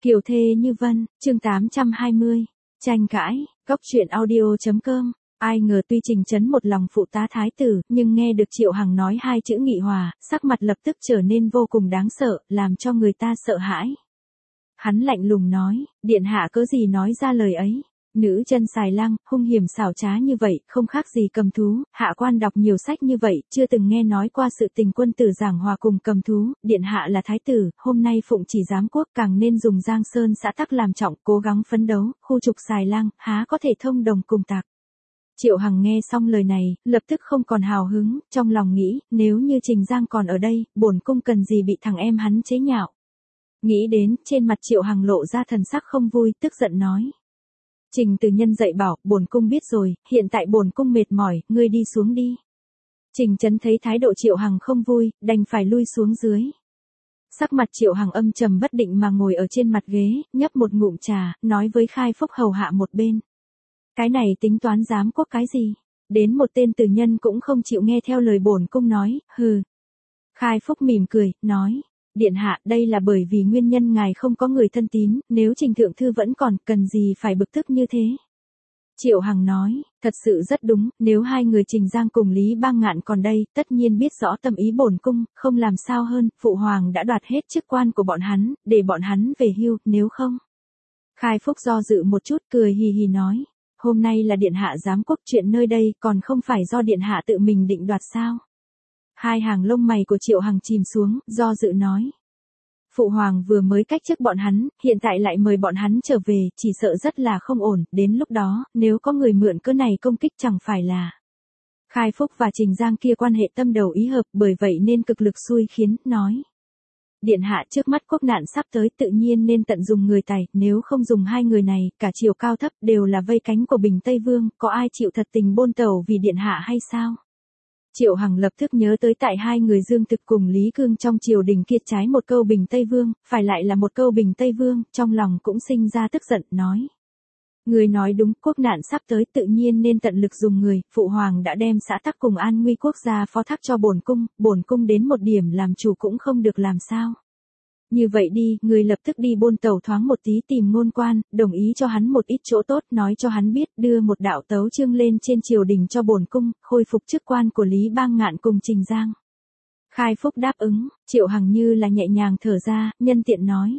Kiều thê như vân, chương 820, tranh cãi, góc truyện audio.com. Ai ngờ tuy Trình Chấn một lòng phụ tá thái tử, nhưng nghe được Triệu Hằng nói hai chữ nghị hòa, sắc mặt lập tức trở nên vô cùng đáng sợ, làm cho người ta sợ hãi. Hắn lạnh lùng nói, điện hạ cớ gì nói ra lời ấy. Nữ chân xài lang, hung hiểm xảo trá như vậy, không khác gì cầm thú, hạ quan đọc nhiều sách như vậy, chưa từng nghe nói qua sự tình quân tử giảng hòa cùng cầm thú, điện hạ là thái tử, hôm nay phụng chỉ giám quốc càng nên dùng Giang Sơn xã tắc làm trọng, cố gắng phấn đấu, khu trục xài lang, há có thể thông đồng cùng tặc. Triệu Hằng nghe xong lời này, lập tức không còn hào hứng, trong lòng nghĩ, nếu như Trình Giang còn ở đây, bổn cung cần gì bị thằng em hắn chế nhạo. Nghĩ đến, trên mặt Triệu Hằng lộ ra thần sắc không vui, tức giận nói. Trình Từ Nhân dạy bảo, bổn cung biết rồi, hiện tại bổn cung mệt mỏi, ngươi đi xuống đi. Trình Chấn thấy thái độ Triệu Hằng không vui, đành phải lui xuống dưới. Sắc mặt Triệu Hằng âm trầm bất định mà ngồi ở trên mặt ghế, nhấp một ngụm trà, nói với Khai Phúc hầu hạ một bên. Cái này tính toán giám quốc cái gì? Đến một tên Từ Nhân cũng không chịu nghe theo lời bổn cung nói, hừ. Khai Phúc mỉm cười, nói. Điện hạ, đây là bởi vì nguyên nhân ngài không có người thân tín, nếu Trình Thượng Thư vẫn còn, cần gì phải bực tức như thế. Triệu Hằng nói, thật sự rất đúng, nếu hai người Trình Giang cùng Lý Bang Ngạn còn đây, tất nhiên biết rõ tâm ý bổn cung, không làm sao hơn, Phụ Hoàng đã đoạt hết chức quan của bọn hắn, để bọn hắn về hưu, nếu không. Khai Phúc do dự một chút, cười hì hì nói, hôm nay là điện hạ giám quốc, chuyện nơi đây, còn không phải do điện hạ tự mình định đoạt sao. Hai hàng lông mày của Triệu Hằng chìm xuống, do dự nói. Phụ Hoàng vừa mới cách chức bọn hắn, hiện tại lại mời bọn hắn trở về, chỉ sợ rất là không ổn, đến lúc đó, nếu có người mượn cớ này công kích chẳng phải là. Khai Phúc và Trình Giang kia quan hệ tâm đầu ý hợp, bởi vậy nên cực lực xui khiến, nói. Điện hạ trước mắt quốc nạn sắp tới tự nhiên nên tận dùng người tài, nếu không dùng hai người này, cả triều cao thấp đều là vây cánh của Bình Tây Vương, có ai chịu thật tình bôn tàu vì điện hạ hay sao? Triệu Hằng lập tức nhớ tới tại hai người Dương Thực cùng Lý Cương trong triều đình kia trái một câu Bình Tây Vương, phải lại là một câu Bình Tây Vương, trong lòng cũng sinh ra tức giận, nói. Người nói đúng, quốc nạn sắp tới tự nhiên nên tận lực dùng người, Phụ Hoàng đã đem xã tắc cùng an nguy quốc gia phó thác cho bổn cung đến một điểm làm chủ cũng không được làm sao. Như vậy đi, người lập tức đi bôn tàu thoáng một tí tìm Ngôn Quan, đồng ý cho hắn một ít chỗ tốt, nói cho hắn biết, đưa một đạo tấu chương lên trên triều đình cho bổn cung, khôi phục chức quan của Lý Bang Ngạn cùng Trình Giang. Khai Phúc đáp ứng, Triệu Hằng như là nhẹ nhàng thở ra, nhân tiện nói.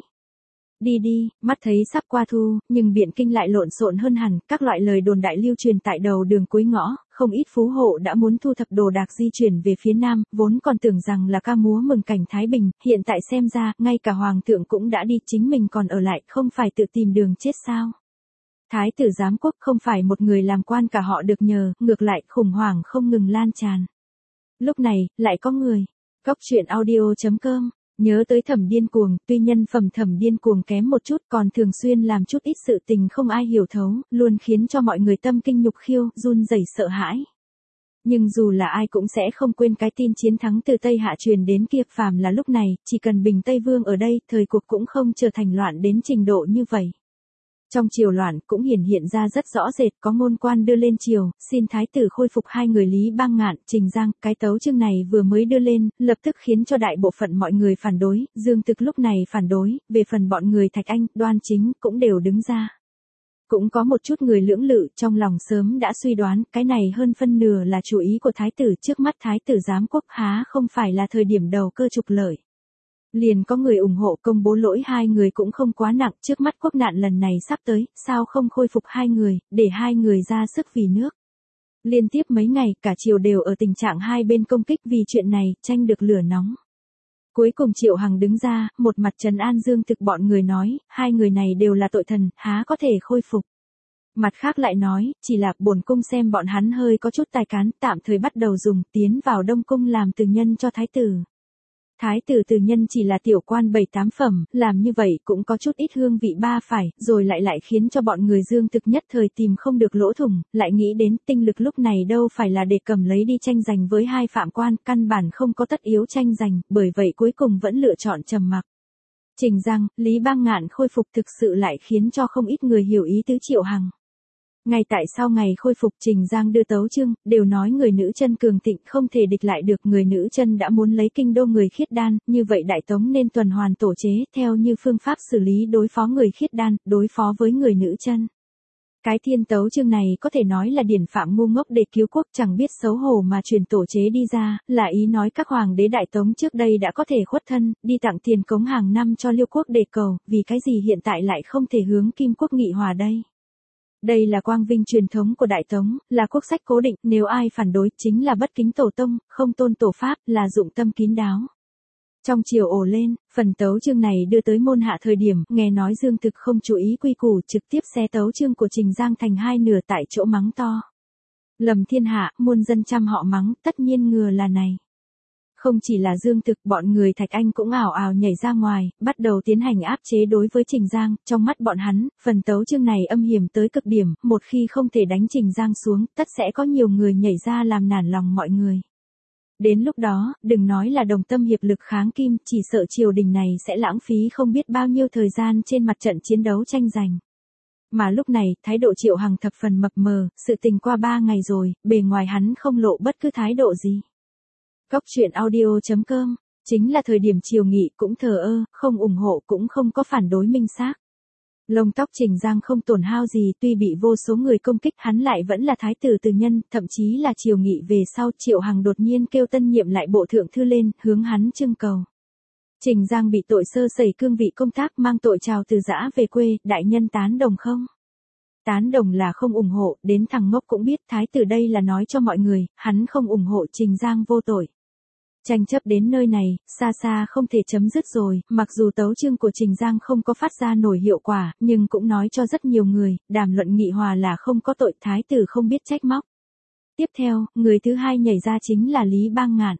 Đi đi, mắt thấy sắp qua thu, nhưng Biện Kinh lại lộn xộn hơn hẳn, các loại lời đồn đại lưu truyền tại đầu đường cuối ngõ, không ít phú hộ đã muốn thu thập đồ đạc di chuyển về phía nam, vốn còn tưởng rằng là ca múa mừng cảnh Thái Bình, hiện tại xem ra, ngay cả Hoàng thượng cũng đã đi, chính mình còn ở lại, không phải tự tìm đường chết sao. Thái tử giám quốc không phải một người làm quan cả họ được nhờ, ngược lại khủng hoảng không ngừng lan tràn. Lúc này, lại có người, góc truyện audio.com. Nhớ tới Thẩm Điên Cuồng, tuy nhân phẩm Thẩm Điên Cuồng kém một chút còn thường xuyên làm chút ít sự tình không ai hiểu thấu, luôn khiến cho mọi người tâm kinh nhục khiêu, run rẩy sợ hãi. Nhưng dù là ai cũng sẽ không quên cái tin chiến thắng từ Tây Hạ truyền đến kia, phàm là lúc này, chỉ cần Bình Tây Vương ở đây, thời cuộc cũng không trở thành loạn đến trình độ như vậy. Trong triều loạn cũng hiện ra rất rõ rệt, có Ngôn Quan đưa lên triều, xin thái tử khôi phục hai người Lý Bang Ngạn, Trình Giang, cái tấu chương này vừa mới đưa lên, lập tức khiến cho đại bộ phận mọi người phản đối, Dương Thực lúc này phản đối, về phần bọn người Thạch Anh, Đoan Chính cũng đều đứng ra. Cũng có một chút người lưỡng lự, trong lòng sớm đã suy đoán, cái này hơn phân nửa là chủ ý của thái tử, trước mắt thái tử giám quốc há không phải là thời điểm đầu cơ trục lợi. Liền có người ủng hộ công bố lỗi hai người cũng không quá nặng, trước mắt quốc nạn lần này sắp tới, sao không khôi phục hai người, để hai người ra sức vì nước. Liên tiếp mấy ngày, cả triều đều ở tình trạng hai bên công kích vì chuyện này, tranh được lửa nóng. Cuối cùng Triệu Hằng đứng ra, một mặt trấn an Dương Thực bọn người nói, hai người này đều là tội thần, há có thể khôi phục. Mặt khác lại nói, chỉ là bổn cung xem bọn hắn hơi có chút tài cán, tạm thời bắt đầu dùng, tiến vào Đông Cung làm từ nhân cho thái tử. Thái tử từ nhân chỉ là tiểu quan 7-8 phẩm, làm như vậy cũng có chút ít hương vị ba phải, rồi lại khiến cho bọn người Dương Thực nhất thời tìm không được lỗ thủng, lại nghĩ đến tinh lực lúc này đâu phải là để cầm lấy đi tranh giành với hai phạm quan, căn bản không có tất yếu tranh giành, bởi vậy cuối cùng vẫn lựa chọn trầm mặc. Trình Giang, Lý Bang Ngạn khôi phục thực sự lại khiến cho không ít người hiểu ý tứ Triệu Hằng. Ngay tại sau ngày khôi phục Trình Giang đưa tấu chương, đều nói người nữ chân cường thịnh không thể địch lại được, người nữ chân đã muốn lấy kinh đô người khiết đan, như vậy Đại Tống nên tuần hoàn tổ chế, theo như phương pháp xử lý đối phó người khiết đan, đối phó với người nữ chân. Cái thiên tấu chương này có thể nói là điển phạm ngu ngốc để cứu quốc, chẳng biết xấu hổ mà truyền tổ chế đi ra, là ý nói các hoàng đế Đại Tống trước đây đã có thể khuất thân, đi tặng tiền cống hàng năm cho Liêu quốc để cầu, vì cái gì hiện tại lại không thể hướng Kim quốc nghị hòa đây. Đây là quang vinh truyền thống của Đại Tống, là quốc sách cố định, nếu ai phản đối chính là bất kính tổ tông, không tôn tổ pháp, là dụng tâm kín đáo. Trong chiều ồ lên, phần tấu chương này đưa tới môn hạ thời điểm, nghe nói Dương Thực không chú ý quy củ, trực tiếp xé tấu chương của Trình Giang thành hai nửa tại chỗ mắng to. Lầm thiên hạ, muôn dân trăm họ mắng, tất nhiên ngừa là này. Không chỉ là Dương Thực, bọn người Thạch Anh cũng ào ào nhảy ra ngoài, bắt đầu tiến hành áp chế đối với Trình Giang, trong mắt bọn hắn, phần tấu chương này âm hiểm tới cực điểm, một khi không thể đánh Trình Giang xuống, tất sẽ có nhiều người nhảy ra làm nản lòng mọi người. Đến lúc đó, đừng nói là đồng tâm hiệp lực kháng Kim, chỉ sợ triều đình này sẽ lãng phí không biết bao nhiêu thời gian trên mặt trận chiến đấu tranh giành. Mà lúc này, thái độ Triệu Hằng thập phần mập mờ, sự tình qua 3 ngày rồi, bề ngoài hắn không lộ bất cứ thái độ gì. Cóc truyện audio.com, chính là thời điểm triều nghị cũng thờ ơ, không ủng hộ cũng không có phản đối minh xác. Lông tóc Trình Giang không tổn hao gì, tuy bị vô số người công kích, hắn lại vẫn là thái tử từ nhân, thậm chí là triều nghị về sau, Triệu Hằng đột nhiên kêu tân nhiệm lại bộ thượng thư lên, hướng hắn trưng cầu. Trình Giang bị tội sơ sẩy cương vị công tác, mang tội trào từ giã về quê, đại nhân tán đồng không? Tán đồng là không ủng hộ, đến thằng ngốc cũng biết thái tử đây là nói cho mọi người, hắn không ủng hộ Trình Giang vô tội. Tranh chấp đến nơi này, xa xa không thể chấm dứt rồi, mặc dù tấu chương của Trình Giang không có phát ra nổi hiệu quả, nhưng cũng nói cho rất nhiều người, đàm luận nghị hòa là không có tội, thái tử không biết trách móc. Tiếp theo, người thứ hai nhảy ra chính là Lý Bang Ngạn.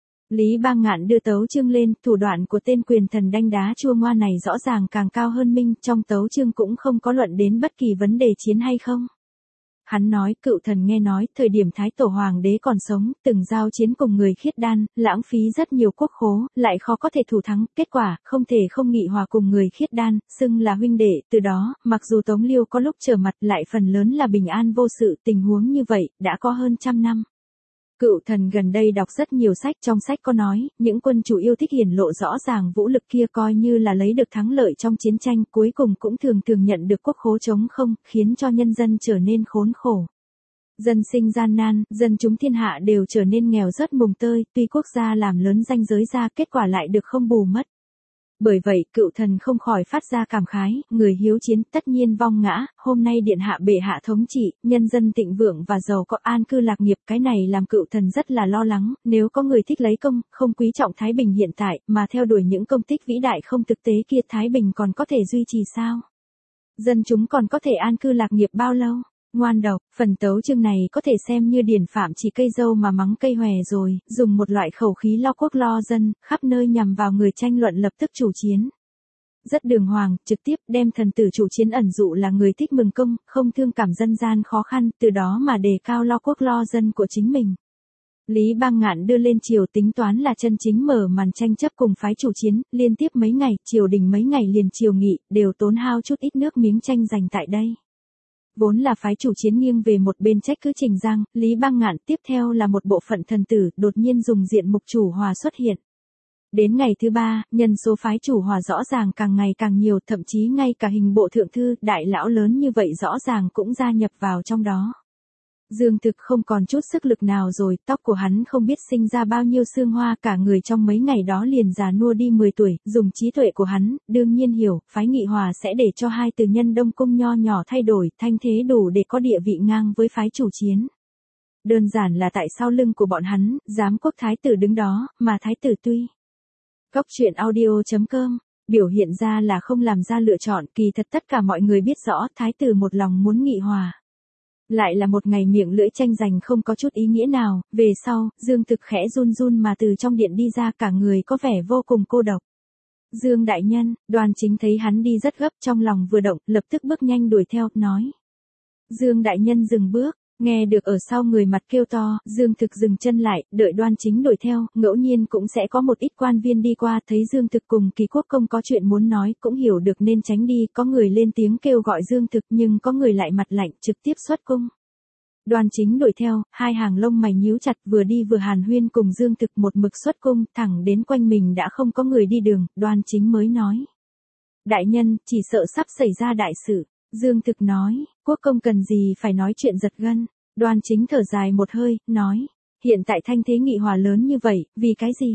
Lý Bang Ngạn đưa tấu chương lên, thủ đoạn của tên quyền thần đanh đá chua ngoa này rõ ràng càng cao hơn Minh, trong tấu chương cũng không có luận đến bất kỳ vấn đề chiến hay không. Hắn nói, cựu thần nghe nói, thời điểm Thái Tổ Hoàng đế còn sống, từng giao chiến cùng người khiết đan, lãng phí rất nhiều quốc khố, lại khó có thể thủ thắng, kết quả, không thể không nghị hòa cùng người khiết đan, xưng là huynh đệ, từ đó, mặc dù Tống Liêu có lúc trở mặt, lại phần lớn là bình an vô sự, tình huống như vậy, đã có hơn 100 năm. Cựu thần gần đây đọc rất nhiều sách, trong sách có nói, những quân chủ yêu thích hiển lộ rõ ràng vũ lực kia coi như là lấy được thắng lợi trong chiến tranh, cuối cùng cũng thường nhận được quốc khố trống không, khiến cho nhân dân trở nên khốn khổ. Dân sinh gian nan, dân chúng thiên hạ đều trở nên nghèo rớt mùng tơi, tuy quốc gia làm lớn danh giới ra, kết quả lại được không bù mất. Bởi vậy, cựu thần không khỏi phát ra cảm khái, người hiếu chiến tất nhiên vong ngã, hôm nay điện hạ bệ hạ thống trị, nhân dân thịnh vượng và giàu có an cư lạc nghiệp, cái này làm cựu thần rất là lo lắng, nếu có người thích lấy công, không quý trọng Thái Bình hiện tại, mà theo đuổi những công tích vĩ đại không thực tế kia, Thái Bình còn có thể duy trì sao? Dân chúng còn có thể an cư lạc nghiệp bao lâu? Ngoan độc, phần tấu chương này có thể xem như điển phạm chỉ cây dâu mà mắng cây hòe rồi, dùng một loại khẩu khí lo quốc lo dân, khắp nơi nhằm vào người tranh luận lập tức chủ chiến. Rất đường hoàng, trực tiếp đem thần tử chủ chiến ẩn dụ là người thích mừng công, không thương cảm dân gian khó khăn, từ đó mà đề cao lo quốc lo dân của chính mình. Lý Bang Ngạn đưa lên triều tính toán là chân chính mở màn tranh chấp cùng phái chủ chiến, liên tiếp mấy ngày, triều đình mấy ngày liền triều nghị, đều tốn hao chút ít nước miếng tranh giành tại đây. Vốn là phái chủ chiến nghiêng về một bên trách cứ Trình Giang, Lý Bang Ngạn tiếp theo là một bộ phận thần tử, đột nhiên dùng diện mục chủ hòa xuất hiện. Đến ngày thứ 3, nhân số phái chủ hòa rõ ràng càng ngày càng nhiều, thậm chí ngay cả hình bộ thượng thư, đại lão lớn như vậy rõ ràng cũng gia nhập vào trong đó. Dương Thực không còn chút sức lực nào rồi, tóc của hắn không biết sinh ra bao nhiêu xương hoa, cả người trong mấy ngày đó liền già nua đi 10 tuổi, dùng trí tuệ của hắn, đương nhiên hiểu, phái nghị hòa sẽ để cho hai từ nhân Đông Cung nho nhỏ thay đổi, thanh thế đủ để có địa vị ngang với phái chủ chiến. Đơn giản là tại sau lưng của bọn hắn, giám quốc thái tử đứng đó, mà thái tử tuy. Cóc truyện audio.com, biểu hiện ra là không làm ra lựa chọn, kỳ thật tất cả mọi người biết rõ, thái tử một lòng muốn nghị hòa. Lại là một ngày miệng lưỡi tranh giành không có chút ý nghĩa nào, về sau, Dương Thực khẽ run run mà từ trong điện đi ra, cả người có vẻ vô cùng cô độc. Dương đại nhân, Đoàn Chính thấy hắn đi rất gấp, trong lòng vừa động, lập tức bước nhanh đuổi theo, nói. Dương đại nhân dừng bước, Nghe được ở sau người mặt kêu to, Dương Thực dừng chân lại, đợi Đoan Chính đuổi theo, ngẫu nhiên cũng sẽ có một ít quan viên đi qua, thấy Dương Thực cùng Kỳ Quốc Công có chuyện muốn nói, cũng hiểu được nên tránh đi, có người lên tiếng kêu gọi Dương Thực nhưng có người lại mặt lạnh, trực tiếp xuất cung. Đoan Chính đuổi theo, hai hàng lông mày nhíu chặt, vừa đi vừa hàn huyên cùng Dương Thực một mực xuất cung, thẳng đến quanh mình đã không có người đi đường, Đoan Chính mới nói. Đại nhân, chỉ sợ sắp xảy ra đại sự. Dương Thực nói, Quốc công cần gì phải nói chuyện giật gân. Đoan Chính thở dài một hơi, nói, hiện tại thanh thế nghị hòa lớn như vậy, vì cái gì?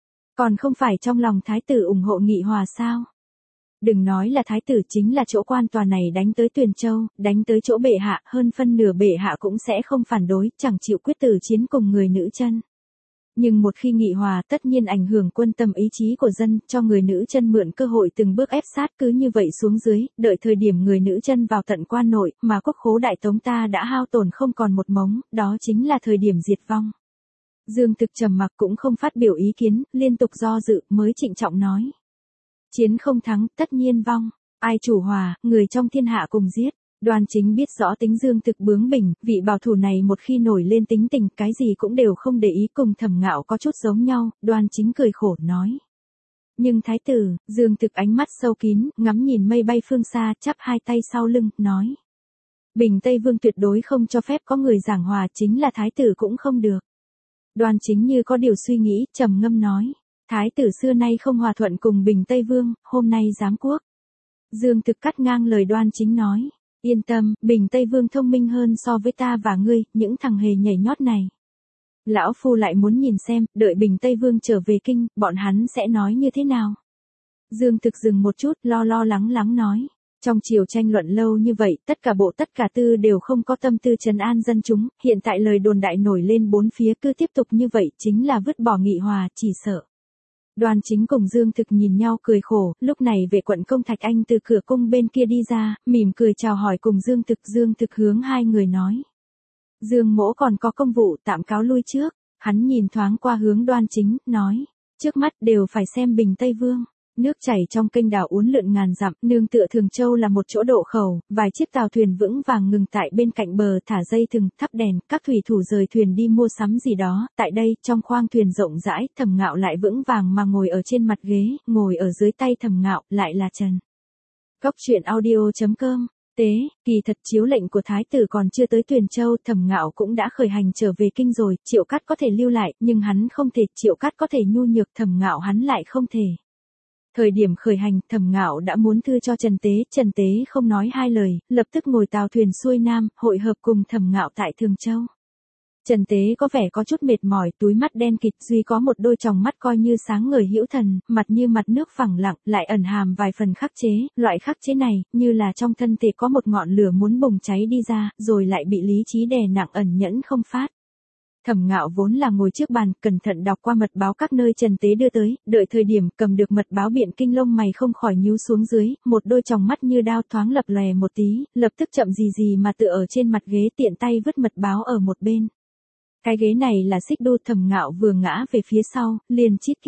Còn không phải trong lòng thái tử ủng hộ nghị hòa sao? Đừng nói là thái tử, chính là chỗ quan tòa này đánh tới Tuyền Châu, đánh tới chỗ bệ hạ, hơn phân nửa bệ hạ cũng sẽ không phản đối, chẳng chịu quyết tử chiến cùng người nữ chân. Nhưng một khi nghị hòa tất nhiên ảnh hưởng quân tâm ý chí của dân, cho người nữ chân mượn cơ hội từng bước ép sát, cứ như vậy xuống dưới, đợi thời điểm người nữ chân vào tận quan nội, mà quốc khố đại tống ta đã hao tổn không còn một mống, đó chính là thời điểm diệt vong. Dương Thực trầm mặc cũng không phát biểu ý kiến, liên tục do dự, mới trịnh trọng nói. Chiến không thắng, tất nhiên vong, ai chủ hòa, người trong thiên hạ cùng giết. Đoan Chính biết rõ tính Dương Thực bướng bỉnh, vị bảo thủ này một khi nổi lên tính tình, cái gì cũng đều không để ý, cùng Thẩm Ngạo có chút giống nhau, Đoan Chính cười khổ nói. Nhưng thái tử, Dương Thực ánh mắt sâu kín, ngắm nhìn mây bay phương xa, chắp hai tay sau lưng, nói. Bình Tây Vương tuyệt đối không cho phép có người giảng hòa, chính là thái tử cũng không được. Đoan Chính như có điều suy nghĩ, trầm ngâm nói. Thái tử xưa nay không hòa thuận cùng Bình Tây Vương, hôm nay giám quốc. Dương Thực cắt ngang lời Đoan Chính nói. Yên tâm, Bình Tây Vương thông minh hơn so với ta và ngươi, những thằng hề nhảy nhót này. Lão Phu lại muốn nhìn xem, đợi Bình Tây Vương trở về kinh, bọn hắn sẽ nói như thế nào. Dương Thực dừng một chút, lo lắng nói. Trong triều tranh luận lâu như vậy, tất cả bộ tất cả tư đều không có tâm tư trấn an dân chúng, hiện tại lời đồn đại nổi lên bốn phía, cứ tiếp tục như vậy, chính là vứt bỏ nghị hòa, chỉ sợ. Đoan Chính cùng Dương Thực nhìn nhau cười khổ, lúc này vệ quận công Thạch Anh từ cửa cung bên kia đi ra, mỉm cười chào hỏi cùng Dương Thực hướng hai người nói. Dương mỗ còn có công vụ, tạm cáo lui trước, hắn nhìn thoáng qua hướng Đoan Chính, nói, trước mắt đều phải xem Bình Tây Vương. Nước chảy trong kênh đảo uốn lượn ngàn dặm, nương tựa Thường Châu là một chỗ độ khẩu, vài chiếc tàu thuyền vững vàng ngừng tại bên cạnh bờ, thả dây thừng, thắp đèn, các thủy thủ rời thuyền đi mua sắm gì đó, tại đây, trong khoang thuyền rộng rãi, Thẩm Ngạo lại vững vàng mà ngồi ở trên mặt ghế, ngồi ở dưới tay Thẩm Ngạo, lại là Trần. Góc truyện audio.com. Kỳ thật chiếu lệnh của thái tử còn chưa tới Tuyền Châu, Thẩm Ngạo cũng đã khởi hành trở về kinh rồi, Triệu Cát có thể lưu lại, nhưng hắn không thể, Triệu Cát có thể nhu nhược, Thẩm Ngạo hắn lại không thể. Thời điểm khởi hành, Thẩm Ngạo đã muốn thư cho Trần Tế không nói hai lời, lập tức ngồi tàu thuyền xuôi nam, hội hợp cùng Thẩm Ngạo tại Thường Châu. Trần Tế có vẻ có chút mệt mỏi, túi mắt đen kịt, duy có một đôi tròng mắt coi như sáng ngời hữu thần, mặt như mặt nước phẳng lặng, lại ẩn hàm vài phần khắc chế, loại khắc chế này, như là trong thân thể có một ngọn lửa muốn bùng cháy đi ra, rồi lại bị lý trí đè nặng ẩn nhẫn không phát. Thẩm Ngạo vốn là ngồi trước bàn, cẩn thận đọc qua mật báo các nơi Trần Tế đưa tới, đợi thời điểm cầm được mật báo biện kinh lông mày không khỏi nhíu xuống dưới, một đôi tròng mắt như đao thoáng lập lòe một tí, lập tức chậm gì mà tựa ở trên mặt ghế tiện tay vứt mật báo ở một bên. Cái ghế này là xích đu, Thẩm Ngạo vừa ngã về phía sau, liền chít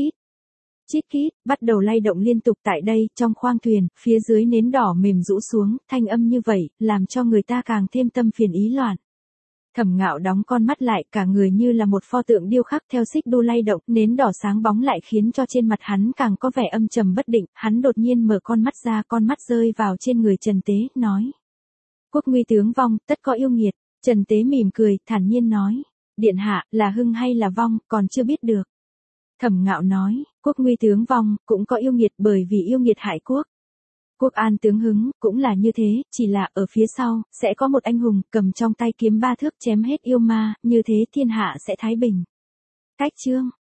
kít, bắt đầu lay động liên tục tại đây, trong khoang thuyền, phía dưới nến đỏ mềm rũ xuống, thanh âm như vậy, làm cho người ta càng thêm tâm phiền ý loạn. Thẩm Ngạo đóng con mắt lại, cả người như là một pho tượng điêu khắc theo xích đu lay động, nến đỏ sáng bóng lại khiến cho trên mặt hắn càng có vẻ âm trầm bất định, hắn đột nhiên mở con mắt ra, con mắt rơi vào trên người Trần Tế, nói. Quốc nguy tướng vong, tất có yêu nghiệt. Trần Tế mỉm cười, thản nhiên nói. Điện hạ, là hưng hay là vong, còn chưa biết được. Thẩm Ngạo nói, quốc nguy tướng vong, cũng có yêu nghiệt bởi vì yêu nghiệt hại quốc. Quốc an tướng hứng, cũng là như thế, chỉ là ở phía sau, sẽ có một anh hùng, cầm trong tay kiếm 3 thước chém hết yêu ma, như thế thiên hạ sẽ thái bình. Cách chương.